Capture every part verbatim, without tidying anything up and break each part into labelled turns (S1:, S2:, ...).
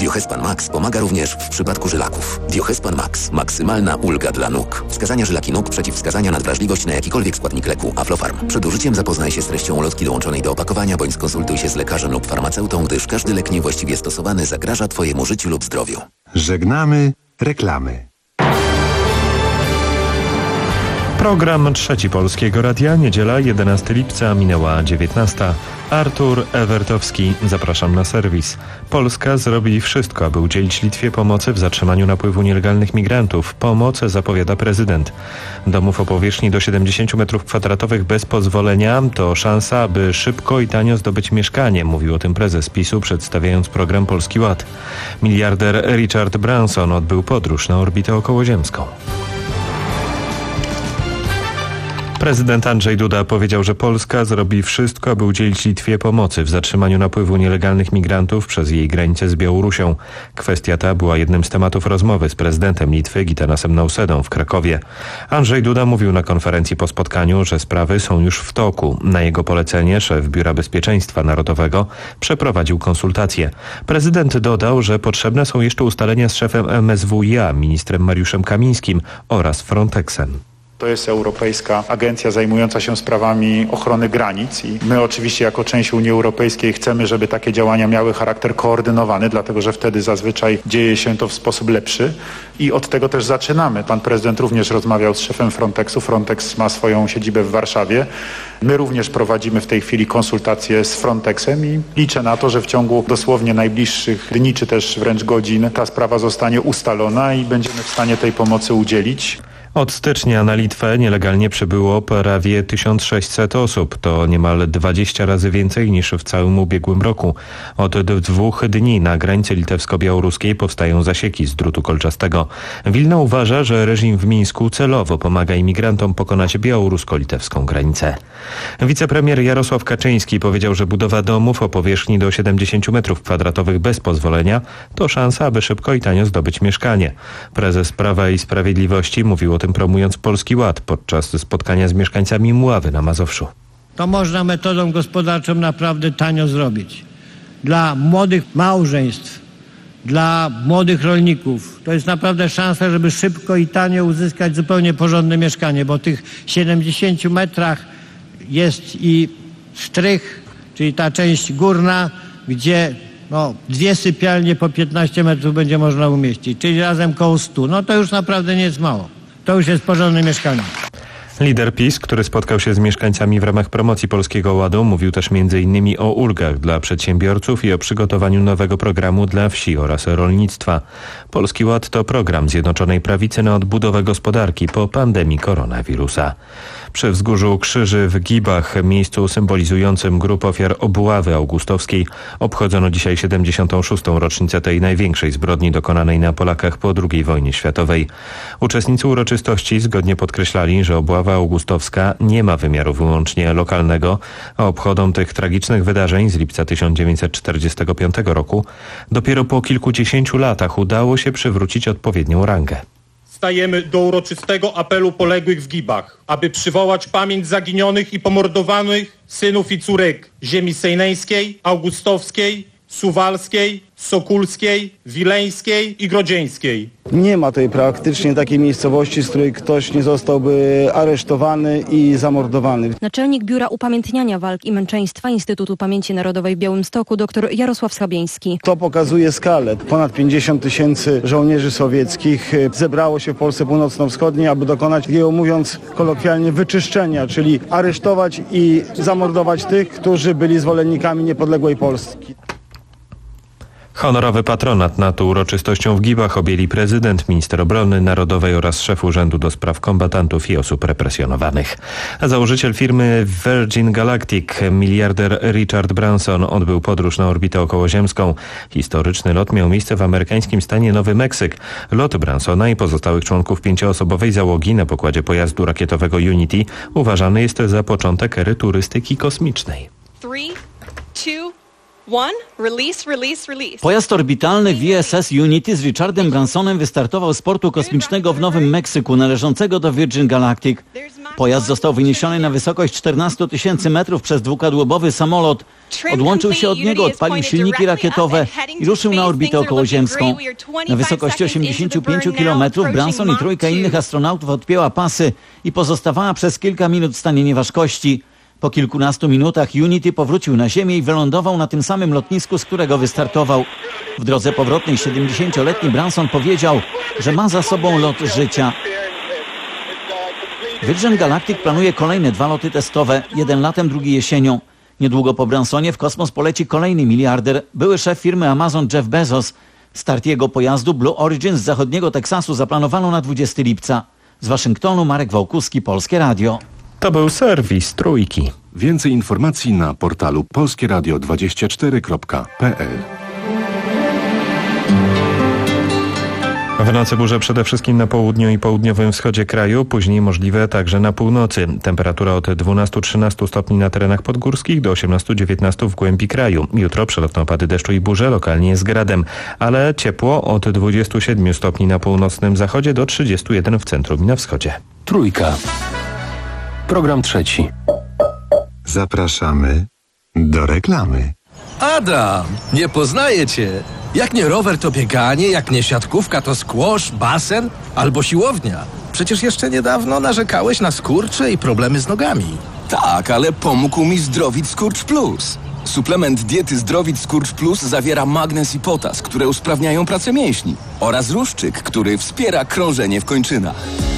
S1: Diohespan Max pomaga również w przypadku żylaków. Diohespan Max. Maksymalna ulga dla nóg. Wskazania żylaki nóg, przeciwwskazania na wrażliwość na jakikolwiek składnik leku. Aflofarm. Przed użyciem zapoznaj się z treścią ulotki dołączonej do opakowania, bądź skonsultuj się z lekarzem lub farmaceutą, gdyż każdy lek niewłaściwie stosowany zagraża Twojemu życiu lub zdrowiu.
S2: Żegnamy reklamy.
S3: Program Trzeci Polskiego Radia, niedziela jedenastego lipca, minęła dziewiętnasta. Artur Ewertowski, zapraszam na serwis. Polska zrobi wszystko, aby udzielić Litwie pomocy w zatrzymaniu napływu nielegalnych migrantów. Pomoc zapowiada prezydent. Domów o powierzchni do siedemdziesięciu metrów kwadratowych bez pozwolenia to szansa, aby szybko i tanio zdobyć mieszkanie, mówił o tym prezes PiSu, przedstawiając program Polski Ład. Miliarder Richard Branson odbył podróż na orbitę okołoziemską. Prezydent Andrzej Duda powiedział, że Polska zrobi wszystko, aby udzielić Litwie pomocy w zatrzymaniu napływu nielegalnych migrantów przez jej granicę z Białorusią. Kwestia ta była jednym z tematów rozmowy z prezydentem Litwy Gitanasem Nausedą w Krakowie. Andrzej Duda mówił na konferencji po spotkaniu, że sprawy są już w toku. Na jego polecenie szef Biura Bezpieczeństwa Narodowego przeprowadził konsultacje. Prezydent dodał, że potrzebne są jeszcze ustalenia z szefem M S W iA, ministrem Mariuszem Kamińskim oraz Frontexem.
S4: To jest Europejska Agencja zajmująca się sprawami ochrony granic i my oczywiście jako część Unii Europejskiej chcemy, żeby takie działania miały charakter koordynowany, dlatego że wtedy zazwyczaj dzieje się to w sposób lepszy i od tego też zaczynamy. Pan prezydent również rozmawiał z szefem Frontexu. Frontex ma swoją siedzibę w Warszawie. My również prowadzimy w tej chwili konsultacje z Frontexem i liczę na to, że w ciągu dosłownie najbliższych dni czy też wręcz godzin ta sprawa zostanie ustalona i będziemy w stanie tej pomocy udzielić.
S3: Od stycznia na Litwę nielegalnie przybyło prawie tysiąc sześćset osób. To niemal dwadzieścia razy więcej niż w całym ubiegłym roku. Od dwóch dni na granicy litewsko-białoruskiej powstają zasieki z drutu kolczastego. Wilna uważa, że reżim w Mińsku celowo pomaga imigrantom pokonać białorusko-litewską granicę. Wicepremier Jarosław Kaczyński powiedział, że budowa domów o powierzchni do siedemdziesięciu metrów kwadratowych bez pozwolenia to szansa, aby szybko i tanio zdobyć mieszkanie. Prezes Prawa i Sprawiedliwości mówił o tym, promując Polski Ład podczas spotkania z mieszkańcami Mławy na Mazowszu.
S5: To można metodą gospodarczą naprawdę tanio zrobić. Dla młodych małżeństw, dla młodych rolników to jest naprawdę szansa, żeby szybko i tanio uzyskać zupełnie porządne mieszkanie, bo w tych siedemdziesięciu metrach jest i sztrych, czyli ta część górna, gdzie no, dwie sypialnie po piętnaście metrów będzie można umieścić, czyli razem koło stu. No to już naprawdę nie jest mało. To już jest porządne mieszkanie.
S3: Lider PiS, który spotkał się z mieszkańcami w ramach promocji Polskiego Ładu, mówił też między innymi o ulgach dla przedsiębiorców i o przygotowaniu nowego programu dla wsi oraz rolnictwa. Polski Ład to program Zjednoczonej Prawicy na odbudowę gospodarki po pandemii koronawirusa. Przy wzgórzu Krzyży w Gibach, miejscu symbolizującym grup ofiar obławy augustowskiej, obchodzono dzisiaj siedemdziesiątą szóstą rocznicę tej największej zbrodni dokonanej na Polakach po drugiej wojnie światowej. Uczestnicy uroczystości zgodnie podkreślali, że obława augustowska nie ma wymiaru wyłącznie lokalnego, a obchodom tych tragicznych wydarzeń z lipca tysiąc dziewięćset czterdziestego piątego roku dopiero po kilkudziesięciu latach udało się przywrócić odpowiednią rangę.
S6: Stajemy do uroczystego apelu poległych w Gibach, aby przywołać pamięć zaginionych i pomordowanych synów i córek ziemi sejneńskiej, augustowskiej, suwalskiej, sokulskiej, wileńskiej i grodzieńskiej.
S7: Nie ma tutaj praktycznie takiej miejscowości, z której ktoś nie zostałby aresztowany i zamordowany.
S8: Naczelnik Biura Upamiętniania Walk i Męczeństwa Instytutu Pamięci Narodowej w Białymstoku dr Jarosław Schabieński.
S7: To pokazuje skalę. Ponad pięćdziesiąt tysięcy żołnierzy sowieckich zebrało się w Polsce Północno-Wschodniej, aby dokonać takiego, mówiąc kolokwialnie, wyczyszczenia, czyli aresztować i zamordować tych, którzy byli zwolennikami niepodległej Polski.
S3: Honorowy patronat nad uroczystością w Gibach objęli prezydent, minister obrony narodowej oraz szef Urzędu do Spraw Kombatantów i Osób Represjonowanych. A założyciel firmy Virgin Galactic, miliarder Richard Branson, odbył podróż na orbitę okołoziemską. Historyczny lot miał miejsce w amerykańskim stanie Nowy Meksyk. Lot Bransona i pozostałych członków pięcioosobowej załogi na pokładzie pojazdu rakietowego Unity uważany jest za początek ery turystyki kosmicznej.
S9: Three, two, one, release, release, release.
S10: Pojazd orbitalny V S S Unity z Richardem Bransonem wystartował z portu kosmicznego w Nowym Meksyku należącego do Virgin Galactic. Pojazd został wyniesiony na wysokość czternaście tysięcy metrów przez dwukadłubowy samolot. Odłączył się od niego, odpalił silniki rakietowe i ruszył na orbitę okołoziemską. Na wysokości osiemdziesięciu pięciu kilometrów Branson i trójka innych astronautów odpięła pasy i pozostawała przez kilka minut w stanie nieważkości. Po kilkunastu minutach Unity powrócił na Ziemię i wylądował na tym samym lotnisku, z którego wystartował. W drodze powrotnej siedemdziesięcioletni Branson powiedział, że ma za sobą lot życia. Virgin Galactic planuje kolejne dwa loty testowe, jeden latem, drugi jesienią. Niedługo po Bransonie w kosmos poleci kolejny miliarder, były szef firmy Amazon Jeff Bezos. Start jego pojazdu Blue Origin z zachodniego Teksasu zaplanowano na dwudziestego lipca. Z Waszyngtonu Marek Wałkuski, Polskie Radio.
S3: To był serwis Trójki.
S2: Więcej informacji na portalu polskie radio dwadzieścia cztery kropka p l.
S3: W nocy burze przede wszystkim na południu i południowym wschodzie kraju, później możliwe także na północy. Temperatura od dwunastu do trzynastu stopni na terenach podgórskich do osiemnastu do dziewiętnastu w głębi kraju. Jutro przelotne opady deszczu i burze, lokalnie z gradem, ale ciepło od dwudziestu siedmiu stopni na północnym zachodzie do trzydziestu jeden w centrum i na wschodzie.
S11: Trójka. Program trzeci.
S2: Zapraszamy do reklamy.
S11: Adam, nie poznaję cię. Jak nie rower, to bieganie, jak nie siatkówka, to squash, basen albo siłownia. Przecież jeszcze niedawno narzekałeś na skurcze i problemy z nogami.
S12: Tak, ale pomógł mi Zdrowit Skurcz Plus. Suplement diety Zdrowit Skurcz Plus zawiera magnez i potas, które usprawniają pracę mięśni, oraz ruszczyk, który wspiera krążenie w kończynach.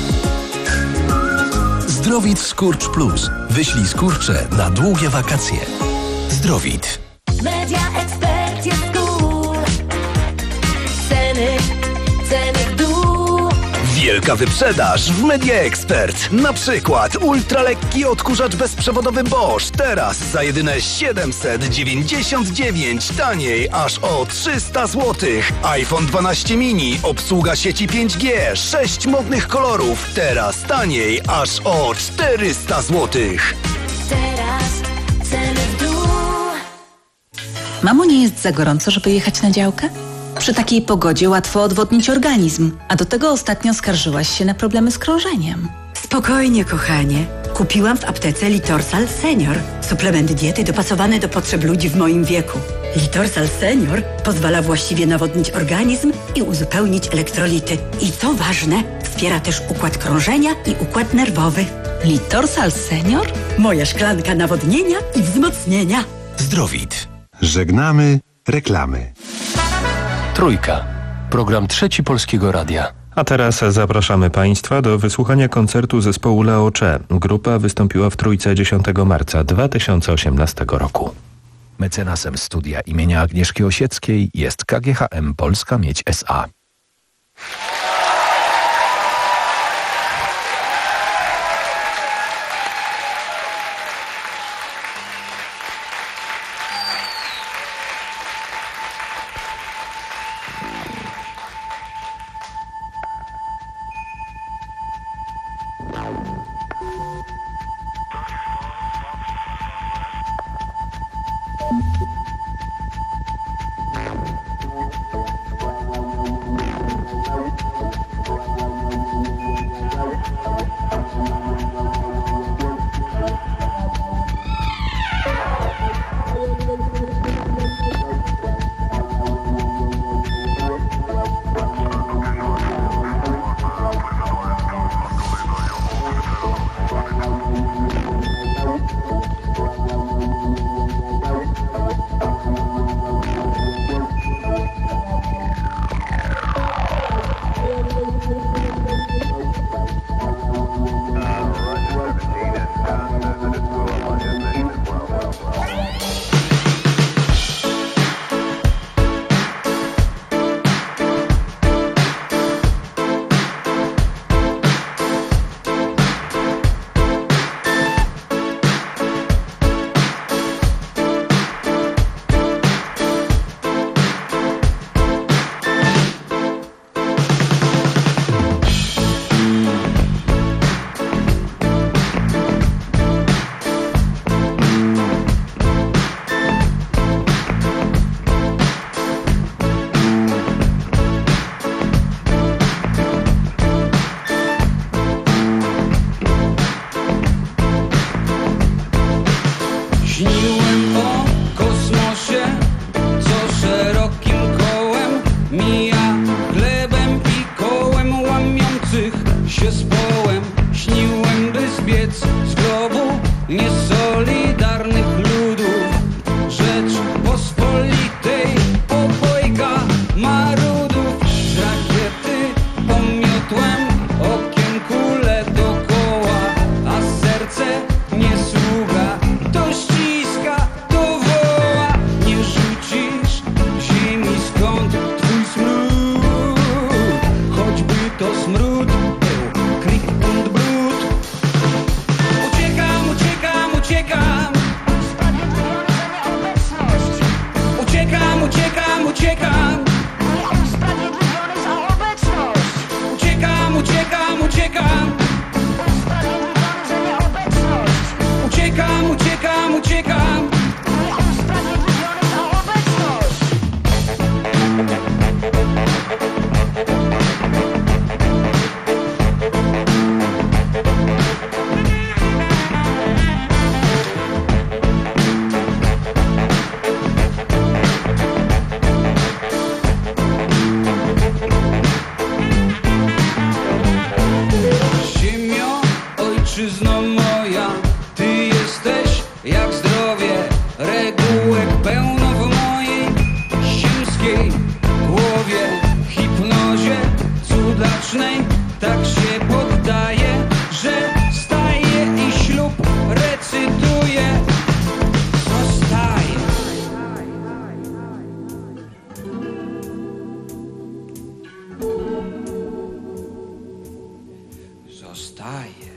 S11: Zdrowit Skurcz Plus. Wyślij skurcze na długie wakacje. Zdrowit.
S13: Media Expert jest cool. Ceny, ceny w dół.
S14: Wielka wyprzedaż w Media Expert. Na przykład ultralekki odkurzacz bezprzewodowy Bosch. Teraz za jedyne siedemset dziewięćdziesiąt dziewięć. Taniej aż o trzysta złotych. iPhone dwanaście mini. Obsługa sieci pięć G. sześć modnych kolorów. Teraz taniej aż o czterysta złotych.
S13: Teraz ceny w dół.
S15: Mamo, nie jest za gorąco, żeby jechać na działkę? Przy takiej pogodzie łatwo odwodnić organizm, a do tego ostatnio skarżyłaś się na problemy z krążeniem.
S16: Spokojnie, kochanie. Kupiłam w aptece Litorsal Senior. Suplement diety dopasowany do potrzeb ludzi w moim wieku. Litorsal Senior pozwala właściwie nawodnić organizm i uzupełnić elektrolity. I co ważne, wspiera też układ krążenia i układ nerwowy.
S15: Litorsal Senior?
S16: Moja szklanka nawodnienia i wzmocnienia.
S11: Zdrowit.
S2: Żegnamy reklamy.
S11: Trójka. Program trzeci Polskiego Radia.
S3: A teraz zapraszamy Państwa do wysłuchania koncertu zespołu Laocze. Grupa wystąpiła w Trójce dziesiątego marca dwa tysiące osiemnastego roku.
S17: Mecenasem studia imienia Agnieszki Osieckiej jest K G H M Polska Miedź S A.
S18: głowie, hipnozie cudacznej tak się poddaje, że staje i ślub recytuje. Zostaje. Zostaje.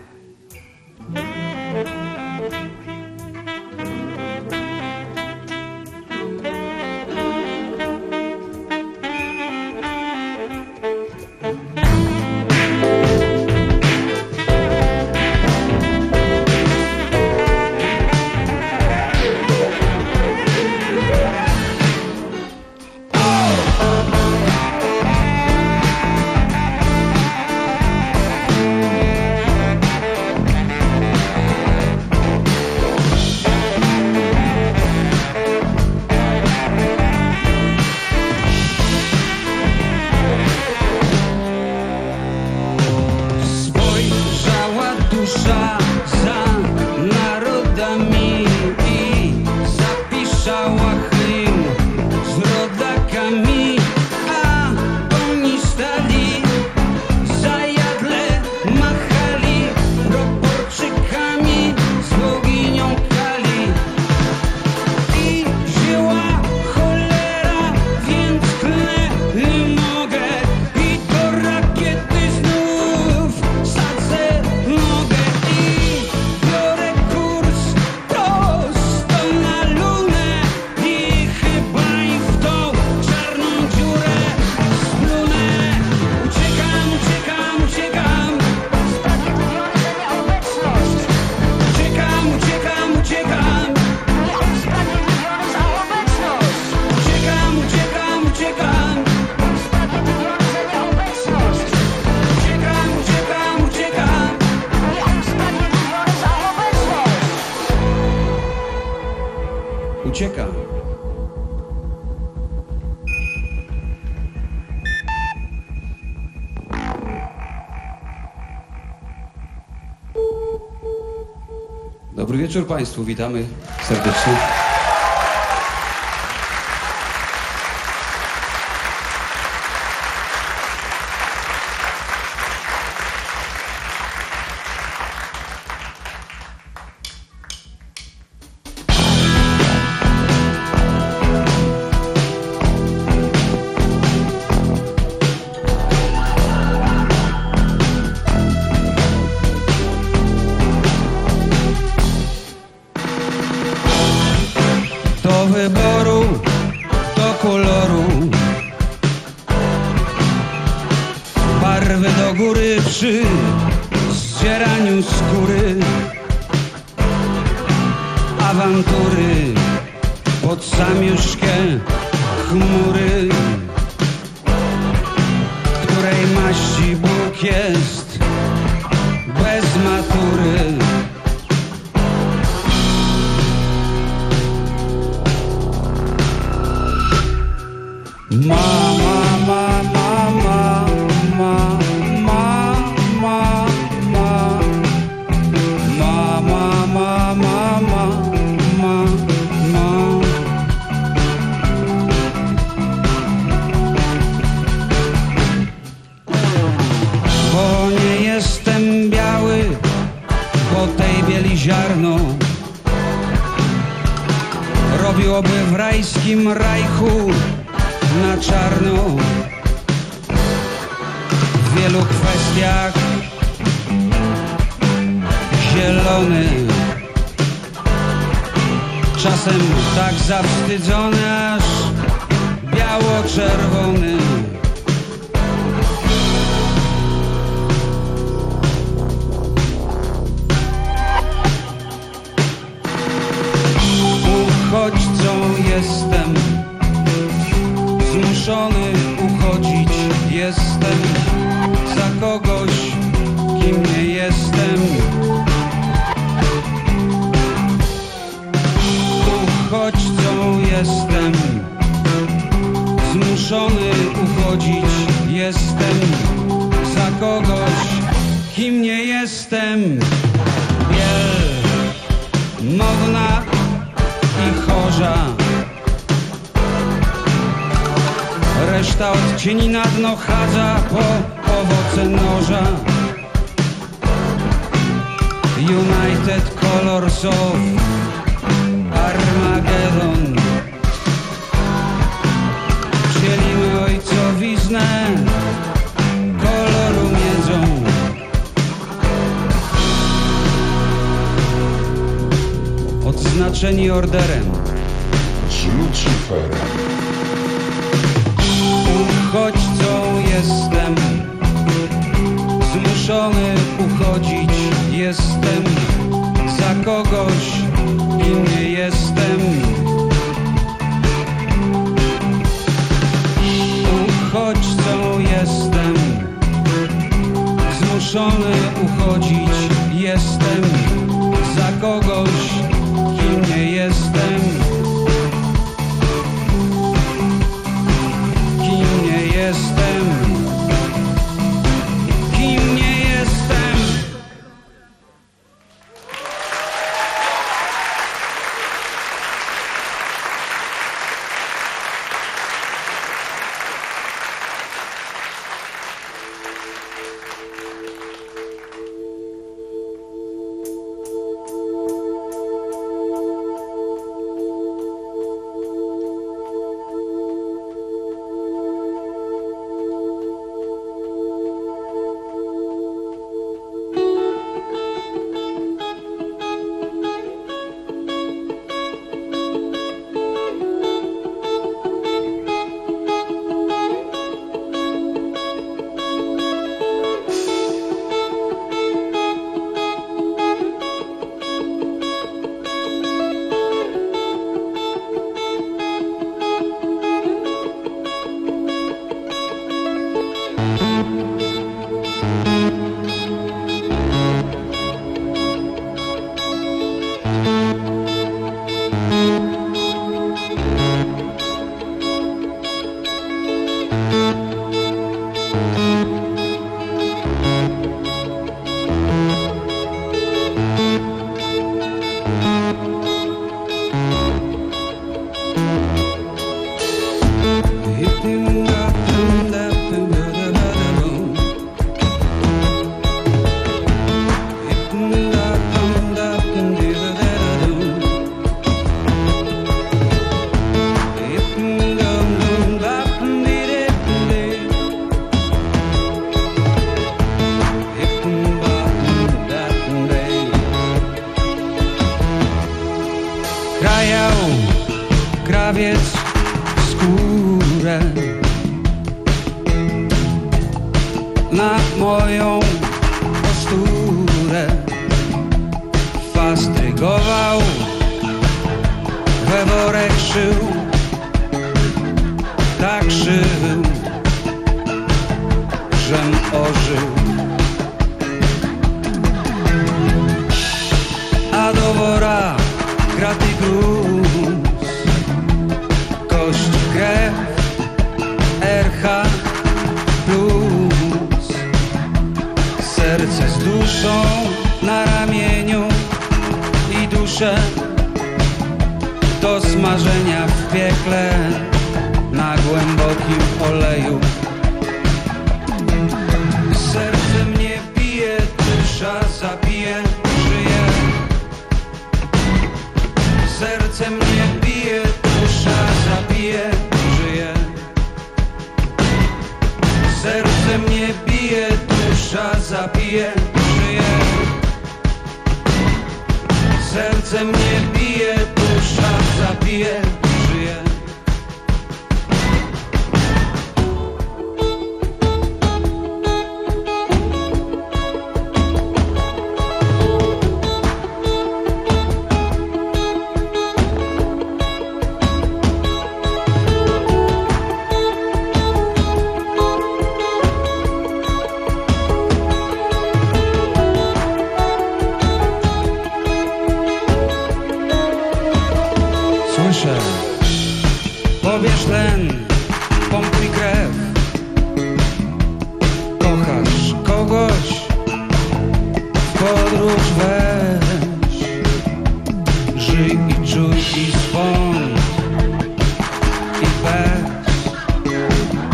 S18: Ucieka. Dobry wieczór Państwu, witamy serdecznie. Do wyboru, do koloru, barwy do góry przy zdzieraniu skóry, awantury pod zamieszkę chmury, której maści Bóg jest bez matury. Ma, ma, ma, ma, ma, ma, ma, ma, ma, ma, ma, ma, ma, ma, ma. Bo nie jestem biały, bo tej bieli ziarno robiłoby w rajskim rajchu na czarno. W wielu kwestiach zielony, czasem tak zawstydzony, aż biało-czerwony. Uchodźcą jestem, zmuszony uchodzić jestem za kogoś, kim nie jestem. Uchodźcą jestem, zmuszony uchodzić jestem za kogoś, kim nie jestem. Biel, modna i chorza, reszta odcieni na dno chadza po owoce noża. United Colors of Armageddon. Dzielimy ojcowiznę koloru miedzą. Odznaczeni orderem
S19: z Lucyferem.
S18: Uchodźcą jestem, zmuszony uchodzić jestem za kogoś i nie jestem. Uchodźcą jestem, zmuszony uchodzić jestem za kogoś, kim nie jestem. Kim nie jestem. Kim nie jestem. krawiec skórę na moją posturę. Fastrygował, we worek szył, tak szył, żem ożył. A do wora graty gruz, kość, krew, R H plus. Serce z duszą na ramieniu i duszę do smażenia w piekle na głębokim oleju. Serce mnie bije, dusza zabije, żyje. Serce mnie bije, dusza zabije, żyje. Serce mnie bije, dusza zabije, żyje. Serce mnie bije, dusza zabije, żyje. Słyszę, pobierz tlen, pompuj krew. Kochasz kogoś, w podróż weź. Żyj i czuj i spąd i bez.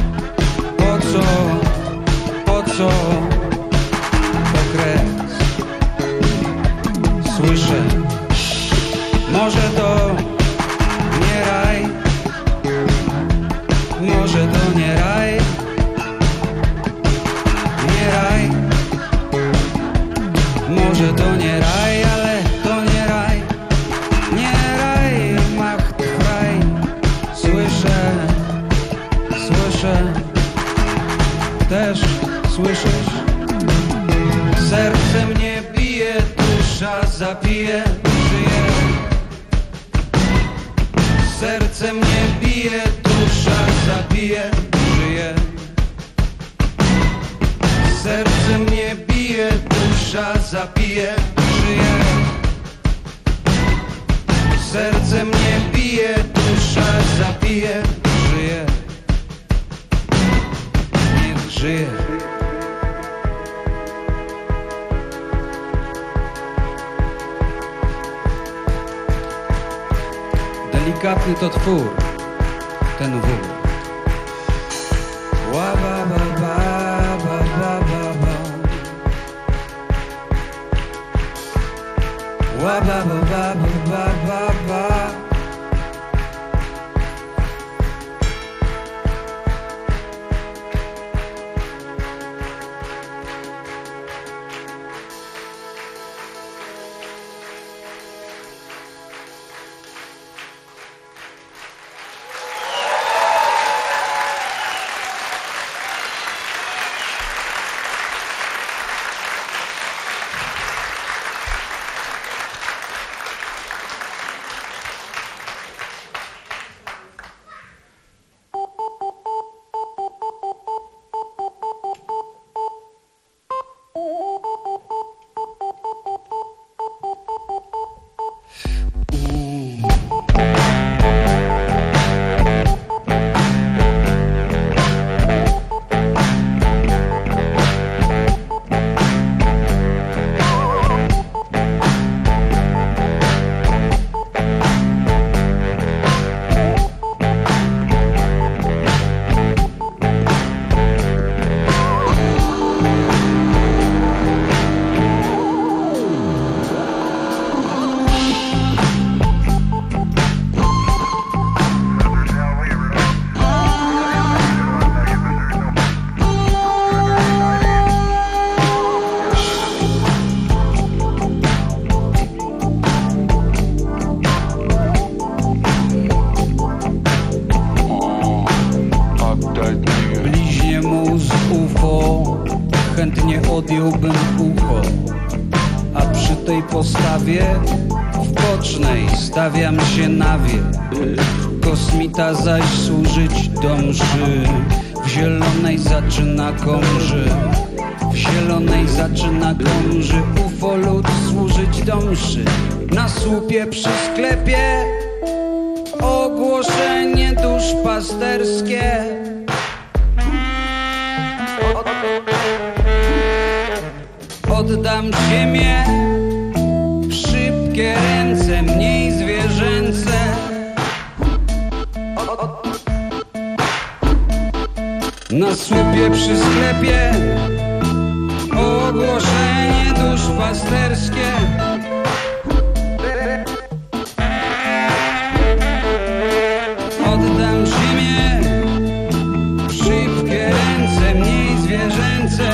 S18: też słyszysz? Serce mnie bije, dusza zapije, żyje. Serce mnie bije, dusza zabije, żyje. Serce mnie bije, dusza zabije, żyje. Serce mnie bije, dusza zabije, żyje. Niech żyje. Delikatny to twór, ten wór. Ła ba ba ba ba ba ba ba. Ła ba ba ba ba ba ba. Odjąłbym ucho, a przy tej postawie w bocznej stawiam się na wie. Kosmita zaś służyć do mszy, w zielonej zaczyna komrzy. W zielonej zaczyna komrzy, ufolud służyć do mszy. Na słupie przy sklepie ogłoszenie duszpasterskie. Oddam ziemię w szybkie ręce, mniej zwierzęce. Na słupie przy sklepie ogłoszenie duszpasterskie. Oddam ziemię w szybkie ręce, mniej zwierzęce.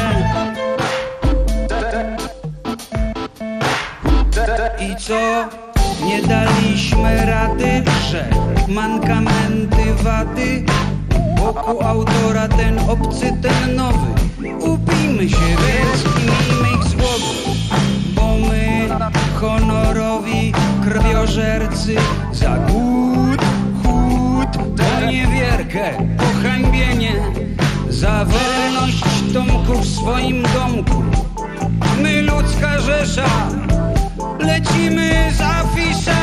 S18: I co? Nie daliśmy rady, że mankamenty, wady wokół autora ten obcy, ten nowy. Upijmy się więc i miejmy ich z głowy, bo my honorowi krwiożercy za głód, chłód, to niewierkę, pohańbienie, za wolność Tomku w swoim domku. My ludzka rzesza, lecimy z afisza.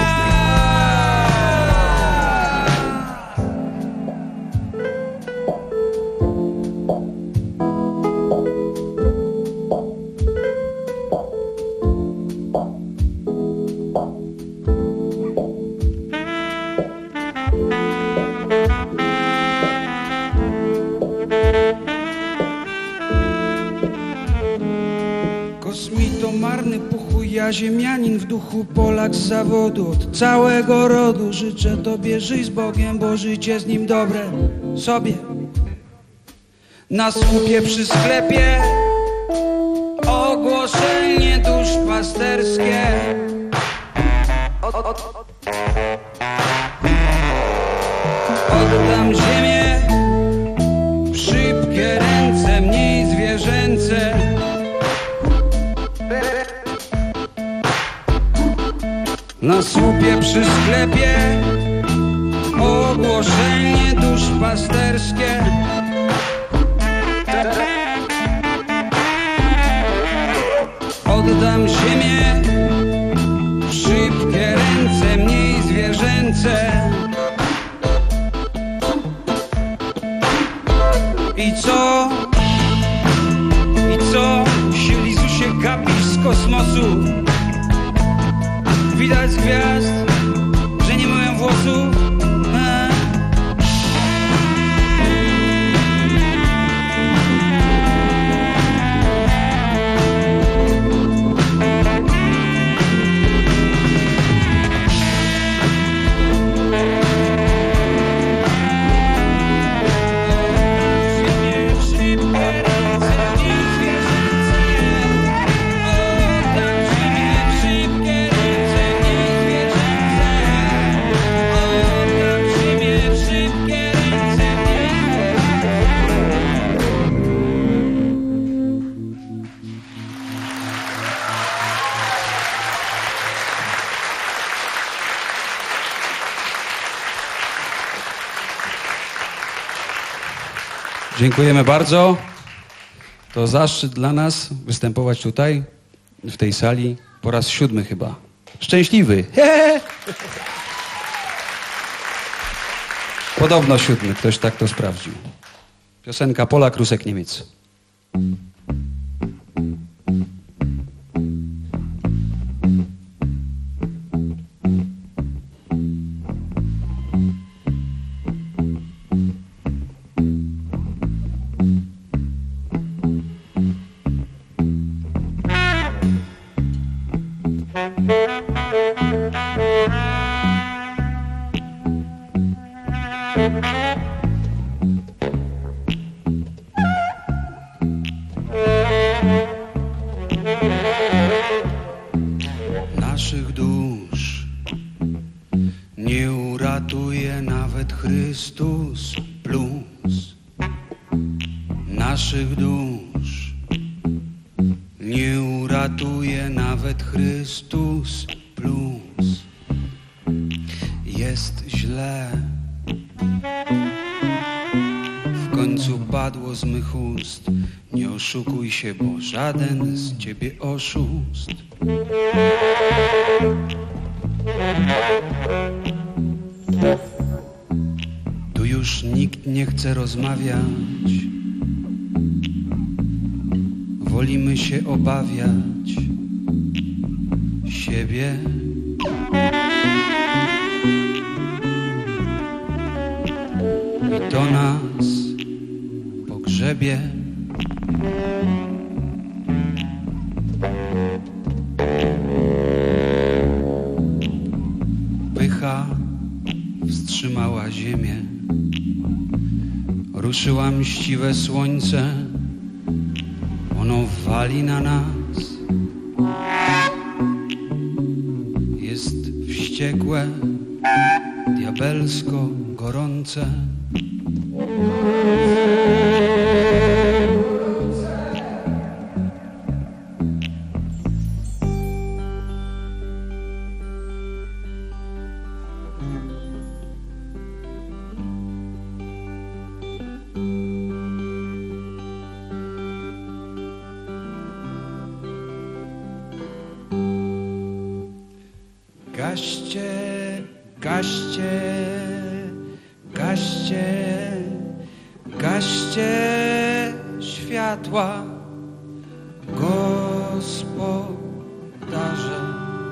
S18: Kosmito marny puchu, ja ziemianin w duchu, Polak z zawodu, od całego rodu. Życzę tobie, żyj z Bogiem, bo życie z nim dobre sobie. Na słupie przy sklepie ogłoszenie duszpasterskie. Oddam ziemię w szybkie ręce, mniej Na słupie przy sklepie ogłoszenie duszpasterskie. Oddam ziemię w szybkie ręce, mniej zwierzęce. I co? I co? Sielizu się gapisz z kosmosu. Widać z gwiazd, że nie mają włosów. A? Dziękujemy bardzo. To zaszczyt dla nas występować tutaj, w tej sali, po raz siódmy chyba. Szczęśliwy. Podobno siódmy, ktoś tak to sprawdził. Piosenka Pola Krusek Niemiec. Naszych dusz nie uratuje nawet Chrystus plus. Naszych dusz nie uratuje nawet Chrystus plus. Jest źle, w końcu padło z mych ust. Nie oszukuj się, bo żaden z ciebie oszust. Tu już nikt nie chce rozmawiać. Wolimy się obawiać siebie. I to nas pogrzebie. Pycha wstrzymała ziemię. Ruszyła mściwe słońce. Ono wali na nas. Jest wściekłe, diabelsko gorące. Gaście, gaście, gaście, gaście światła, gospodarze.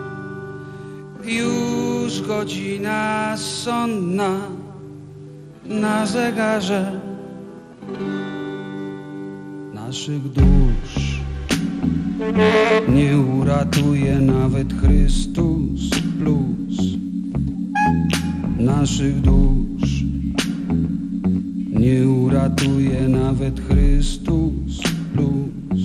S18: Już godzina sonna na zegarze. Naszych dusz nie uratuje nawet Chrystus plus. Naszych dusz nie uratuje nawet Chrystus plus.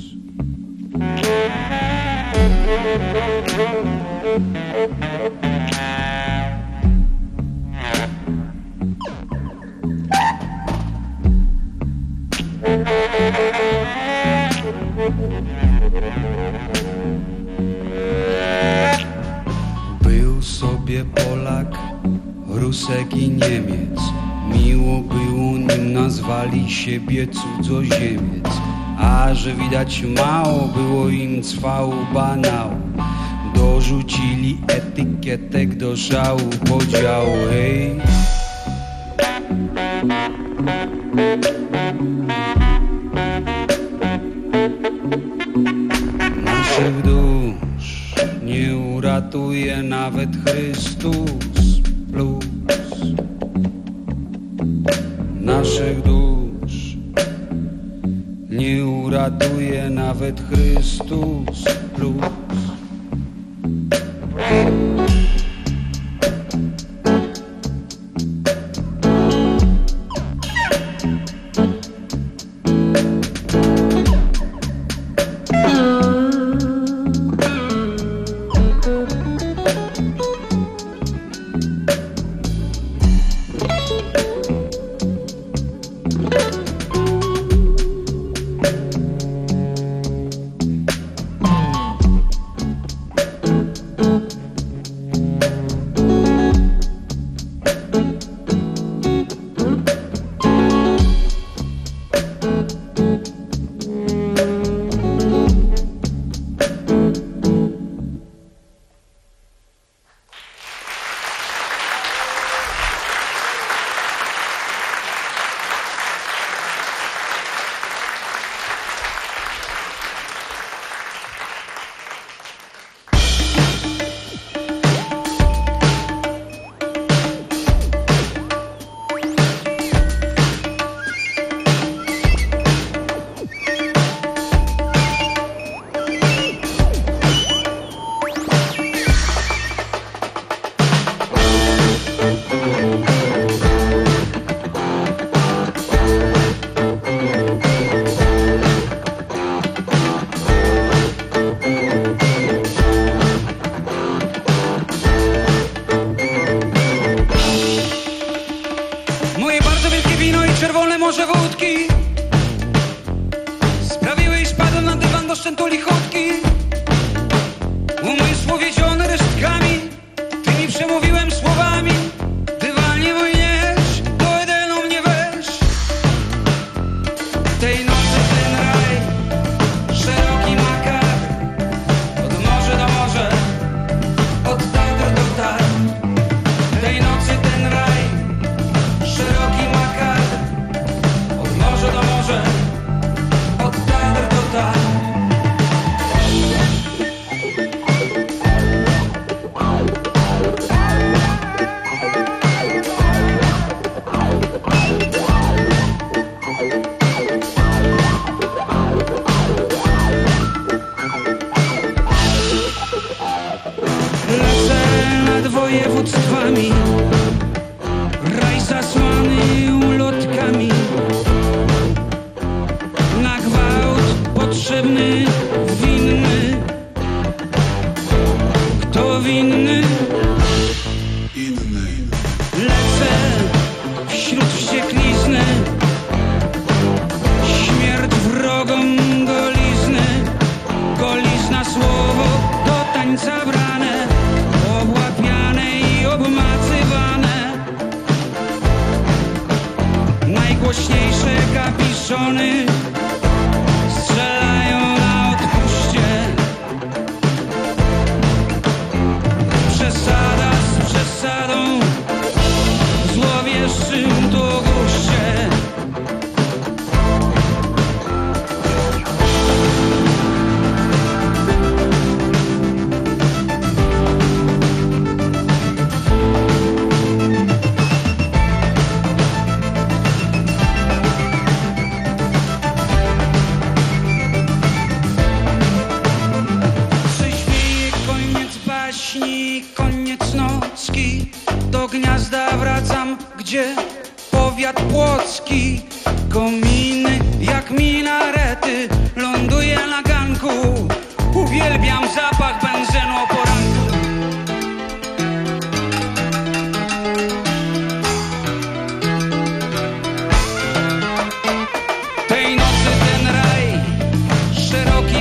S18: Był ląduje Polak, Rusek i Niemiec. Miło było, nim nazwali siebie cudzoziemiec. A że widać mało było im cwału banału, dorzucili etykietek do szału podziału, hej. Naszych dusz nie uratuje nawet Chrystus plus. Naszych dusz nie uratuje nawet Chrystus plus.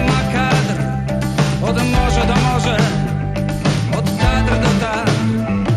S18: Od morza do morza, od Tatr do Tatr.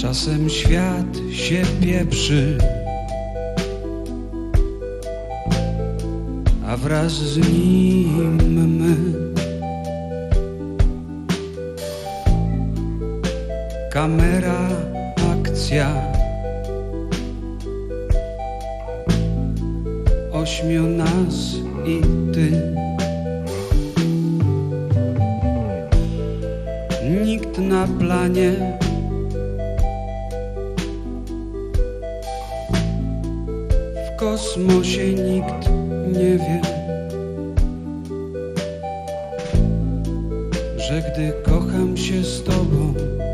S18: Czasem świat się pieprzy, a wraz z nim my. Kamera, akcja, ośmiu nas i ty. Nikt na planie, w kosmosie nikt nie wie, że gdy kocham się z tobą,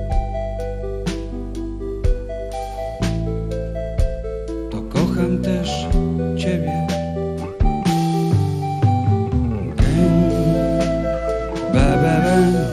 S18: to kocham też ciebie. Ba, ba, ba.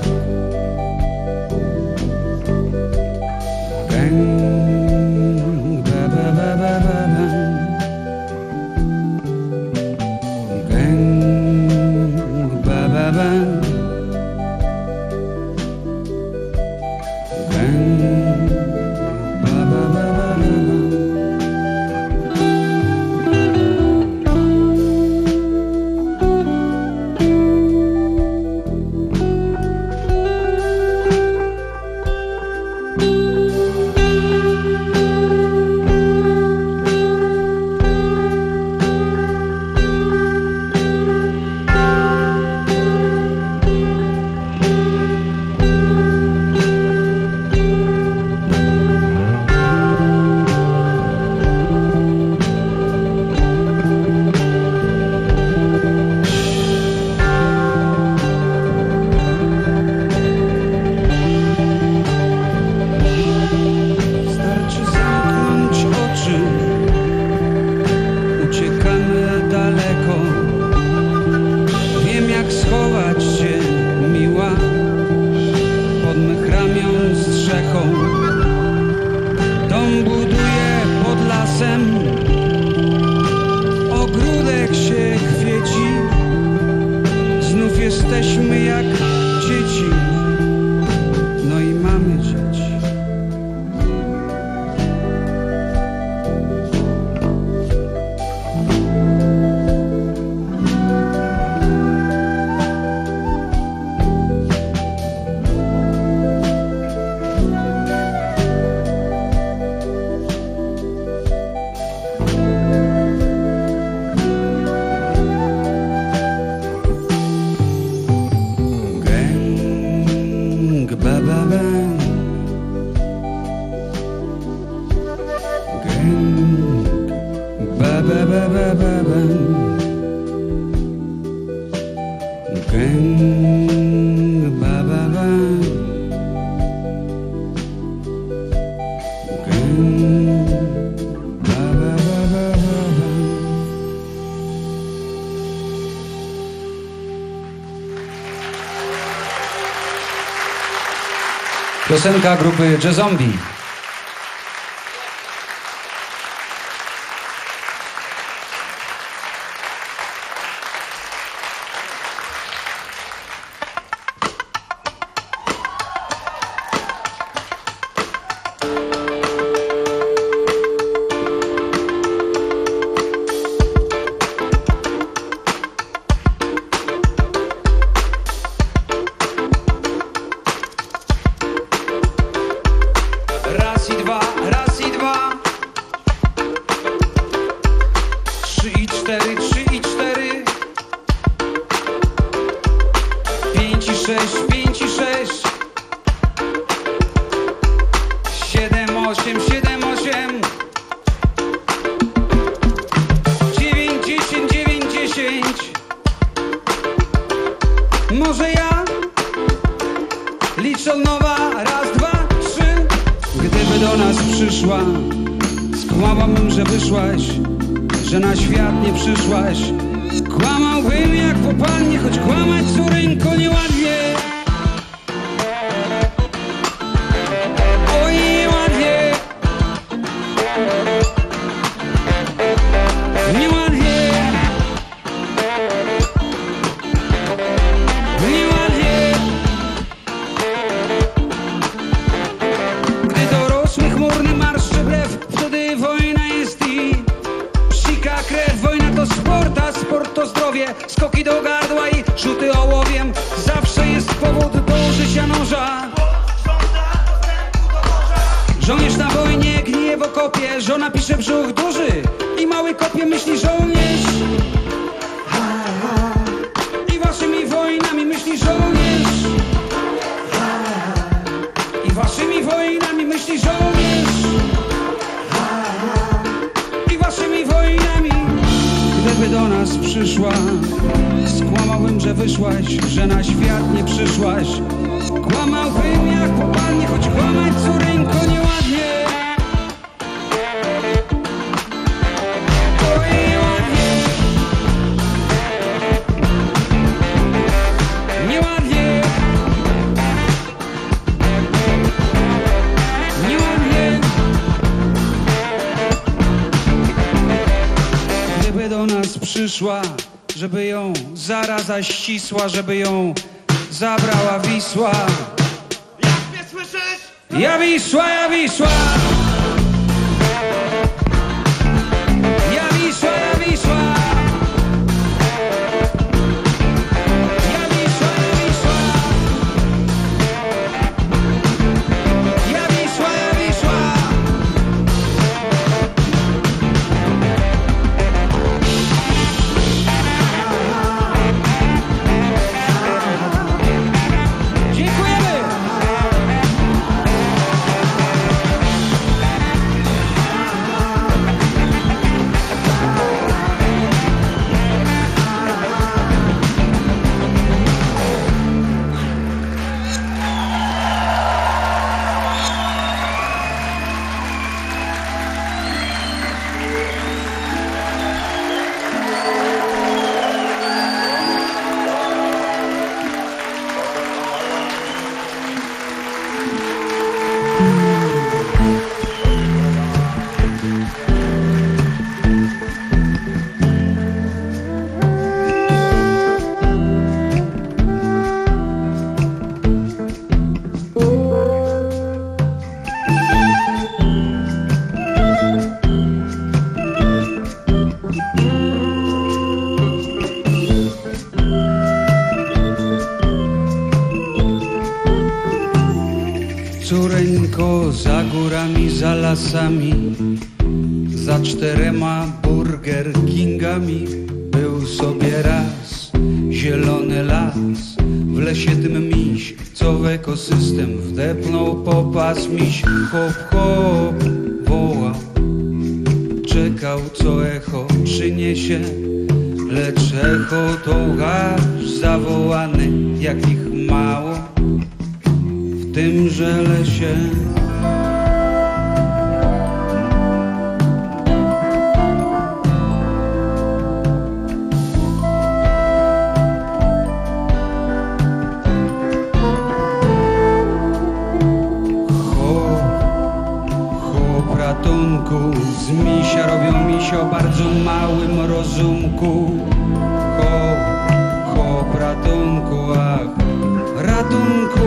S18: Piosenka grupy Jazzombie. Może ja liczę nowa, raz, dwa, trzy. Gdyby do nas przyszła, skłamałbym, że wyszłaś, że na świat nie przyszłaś. Kłamałbym jak po pannie, choć kłamać córeńko nieładnie. Oj, nieładnie. Nieładnie. Nieładnie. Gdy dorosłych że brzuch duży i mały kopie myśli żołnierz. I waszymi wojnami myśli żołnierz. I waszymi wojnami myśli żołnierz. I waszymi wojnami. Gdyby do nas przyszła, skłamałbym, że wyszłaś, że na świat nie przyszłaś. Kłamałbym jak popalnie, choć kłamać córeńko nieładnie. Przyszła, żeby ją zaraza ścisła, żeby ją zabrała Wisła. Jak mnie słyszysz? Ja Wisła, ja Wisła. Ja Wisła, ja Wisła. Ja Wisła, ja Wisła. Ja Wisła, ja Wisła. Córeńko, za górami, za lasami, za czterema Burger Kingami był sobie raz zielony las. W lesie tym miś, co w ekosystem wdepnął popas miś. Hop, hop, wołał, czekał co echo przyniesie, lecz echo to aż zawołany, jak ich mało w tymże lesie. Z misia robią misio o bardzo małym rozumku. Hop, hop, ratunku, ach, ratunku.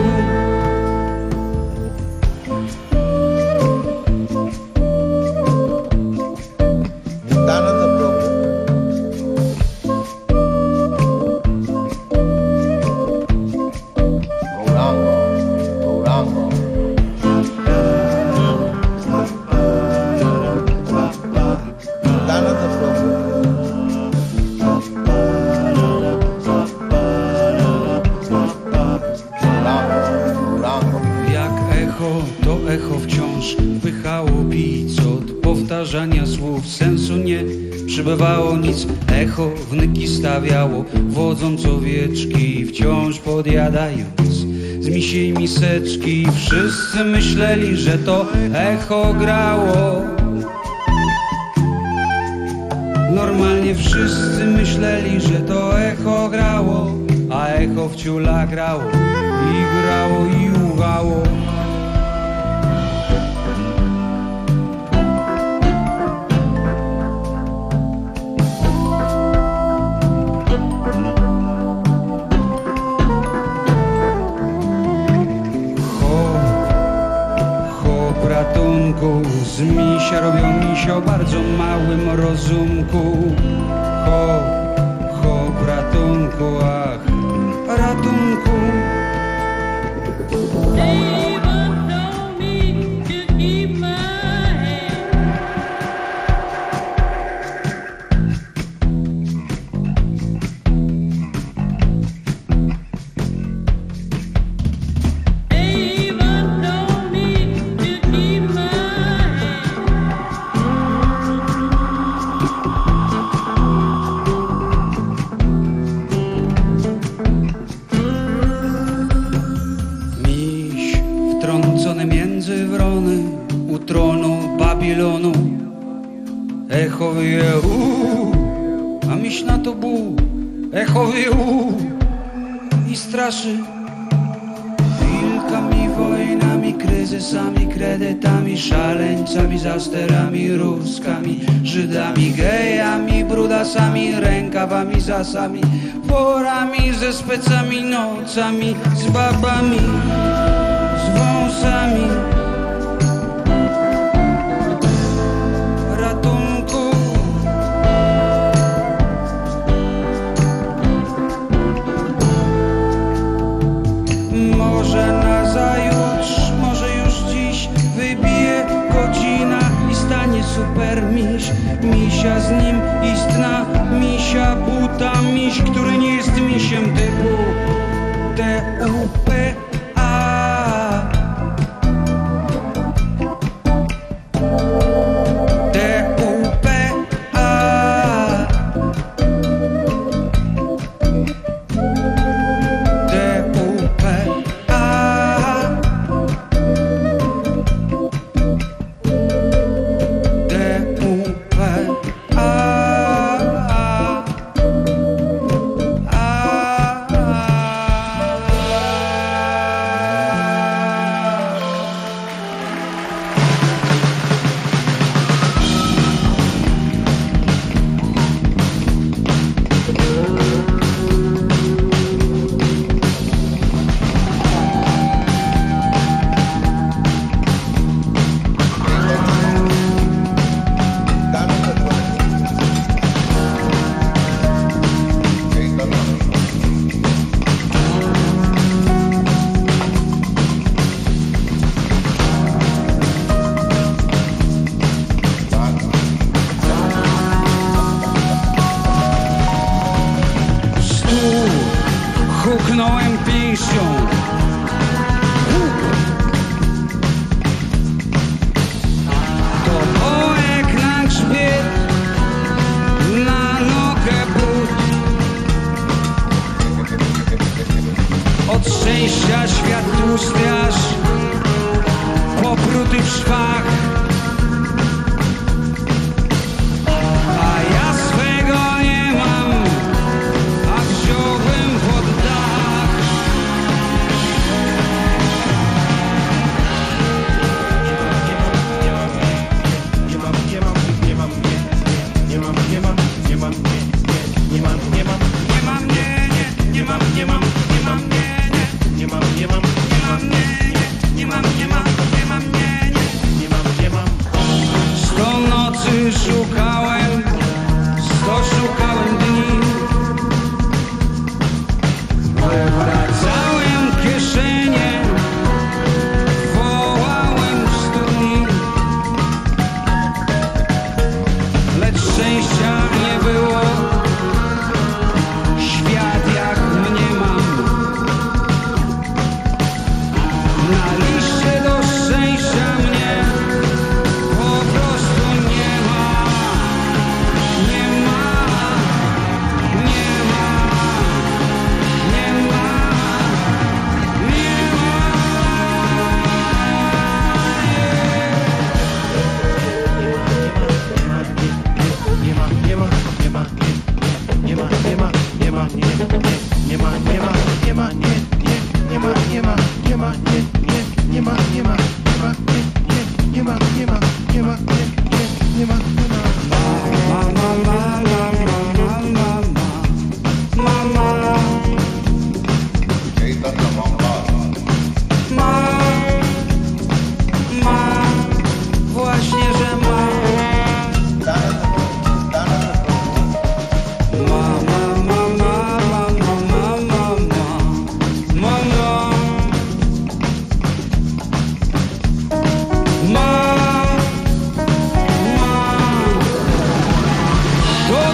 S18: Słów sensu nie przybywało nic. Echo wnyki stawiało, wodząc owieczki, wciąż podjadając z misiej miseczki. Wszyscy myśleli, że to echo grało. Normalnie wszyscy myśleli, że to echo grało, a echo w ciula grało i grało i ugało. Z misia robią misio o bardzo małym rozumku. Hop, hop, ratunku, ach, ratunku. u tronu Babilonu. Echo wie uuu, a miś na to buł. Echo wie uuu i straszy wilkami, wojnami, kryzysami, kredytami, szaleńcami, zasterami, ruskami, Żydami, gejami, brudasami, rękawami, zasami, porami, ze specami, nocami, z babami, z wąsami. Ratunku. Może nazajutrz, może już dziś wybije godzina i stanie super miś. Misia z nim istna, misia buta, miś, który nie jest misiem typu T U P A. T U P A. T U P A. T U P A. Huknąłem pięścią. To połek na grzbiet, na nogę but. Od szczęścia świat tłusty aż popruty w szwach. A ja swego nie mam, a wziąłem w oddach. Nie mam, nie mam, nie mam, nie mam, nie mam, nie mam, nie mam, nie mam, nie mam, nie, nie, nie mam, nie mam, nie mam, nie, nie, nie mam, nie mam, nie mam, nie, nie, nie mam, nie mam, nie mam, nie, nie, nie mam, nie mam. Sto nocy szukałem, sto szukałem dni. Wracałem kieszenie, wołałem w studni. Lecz szczęścia nie było, świat jak mnie mam. Na liście do szczęścia mnie po prostu nie ma. Nie ma, nie ma, nie ma, nie ma, nie ma, nie ma, nie ma, nie ma, nie ma, nie, nie ma, nie ma, nie ma, nie, nie, nie ma, nie ma, nie ma, nie, nie, nie ma, nie ma, nie ma, nie, nie, nie ma, nie ma, nie ma, nie, nie, nie ma, nie ma. Mama, mama, mama, mama, ma, ma, właśnie, że ma. Mama, mama, mama, mama, mama, ma, ma.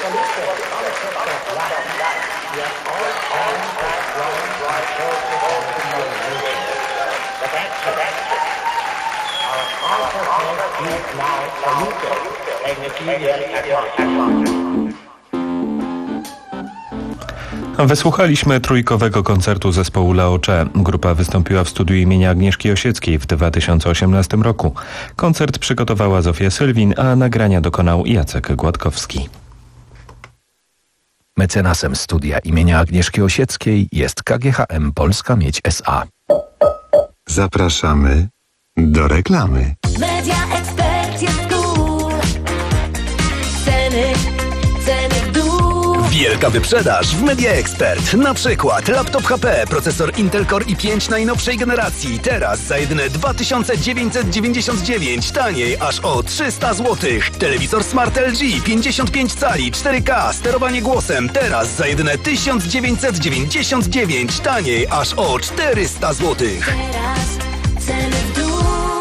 S3: Wysłuchaliśmy trójkowego koncertu zespołu Laocze. Grupa wystąpiła w studiu imienia Agnieszki Osieckiej w dwa tysiące osiemnastym roku. Koncert przygotowała Zofia Sylwin, a nagrania dokonał Jacek Gładkowski.
S17: Mecenasem studia imienia Agnieszki Osieckiej jest K G H M Polska Miedź S A.
S2: Zapraszamy do reklamy.
S13: Media Expert jest cool. Ceny, ceny w dół.
S14: Wielka wyprzedaż w Media Expert. Na przykład laptop H P, procesor Intel Core i pięć najnowszej generacji. Teraz za jedyne dwa tysiące dziewięćset dziewięćdziesiąt dziewięć, taniej aż o trzysta złotych. Telewizor Smart L G pięćdziesiąt pięć cali, cztery K, sterowanie głosem. Teraz za jedyne tysiąc dziewięćset dziewięćdziesiąt dziewięć, taniej aż o czterysta złotych.
S13: Teraz ceny w dół.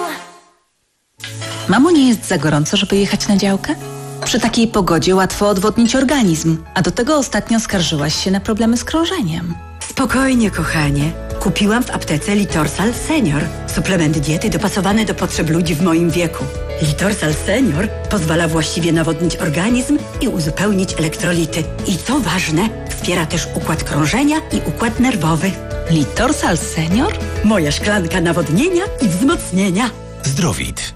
S15: Mamo, nie jest za gorąco, żeby jechać na działkę? Przy takiej pogodzie łatwo odwodnić organizm, a do tego ostatnio skarżyłaś się na problemy z krążeniem.
S16: Spokojnie, kochanie. Kupiłam w aptece Litorsal Senior. Suplement diety dopasowany do potrzeb ludzi w moim wieku. Litorsal Senior pozwala właściwie nawodnić organizm i uzupełnić elektrolity. I co ważne, wspiera też układ krążenia i układ nerwowy.
S15: Litorsal Senior?
S16: Moja szklanka nawodnienia i wzmocnienia.
S14: Zdrowit.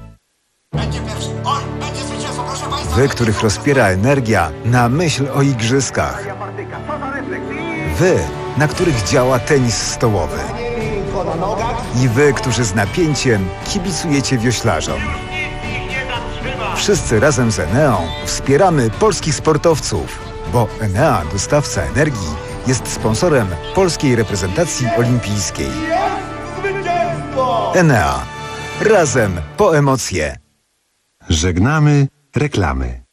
S20: Wy, których rozpiera energia na myśl o igrzyskach. Wy, na których działa tenis stołowy. I wy, którzy z napięciem kibicujecie wioślarzom. Wszyscy razem z Eneą wspieramy polskich sportowców, bo Enea, dostawca energii, jest sponsorem polskiej reprezentacji olimpijskiej. Enea. Razem po emocje.
S2: Żegnamy reklamy.